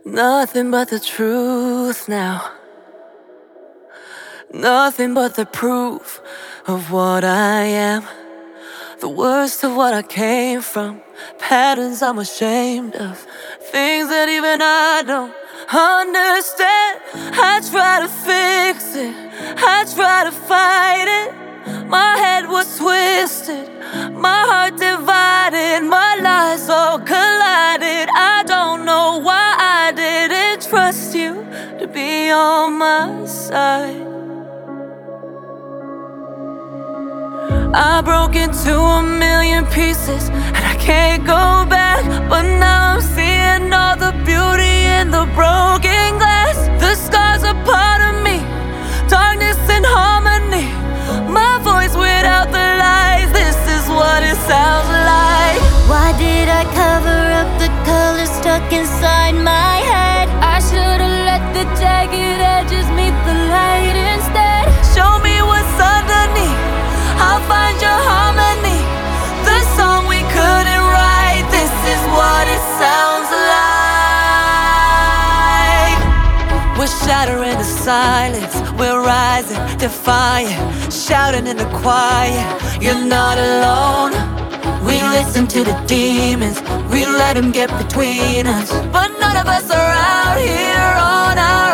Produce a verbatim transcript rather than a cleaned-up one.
Nothing but the truth now. Nothing but the proof of what I am. The worst of what I came from. Patterns I'm ashamed of. Things that even I don't understand. I try to fix it, I try to fight it. My head was twisted, my heart divided, my lies all collided. I don't know why I didn't trust you to be on my side. I broke into a million pieces and I can't go back. But now I'm seeing all the beauty in the broken glass. The scars are part of me, darkness and harmony. My voice without the lies, this is what it sounds like. Why did I cover up the color stuck inside my head? I should've let the jagged edges meet the light instead. Show me what's underneath, I'll find your harmony. The song we couldn't write, this is what it sounds like. We're shattering the silence, we're rising, defiant, shouting in the quiet. You're not alone. We listen to the demons, we let them get between us. But none of us are out here on our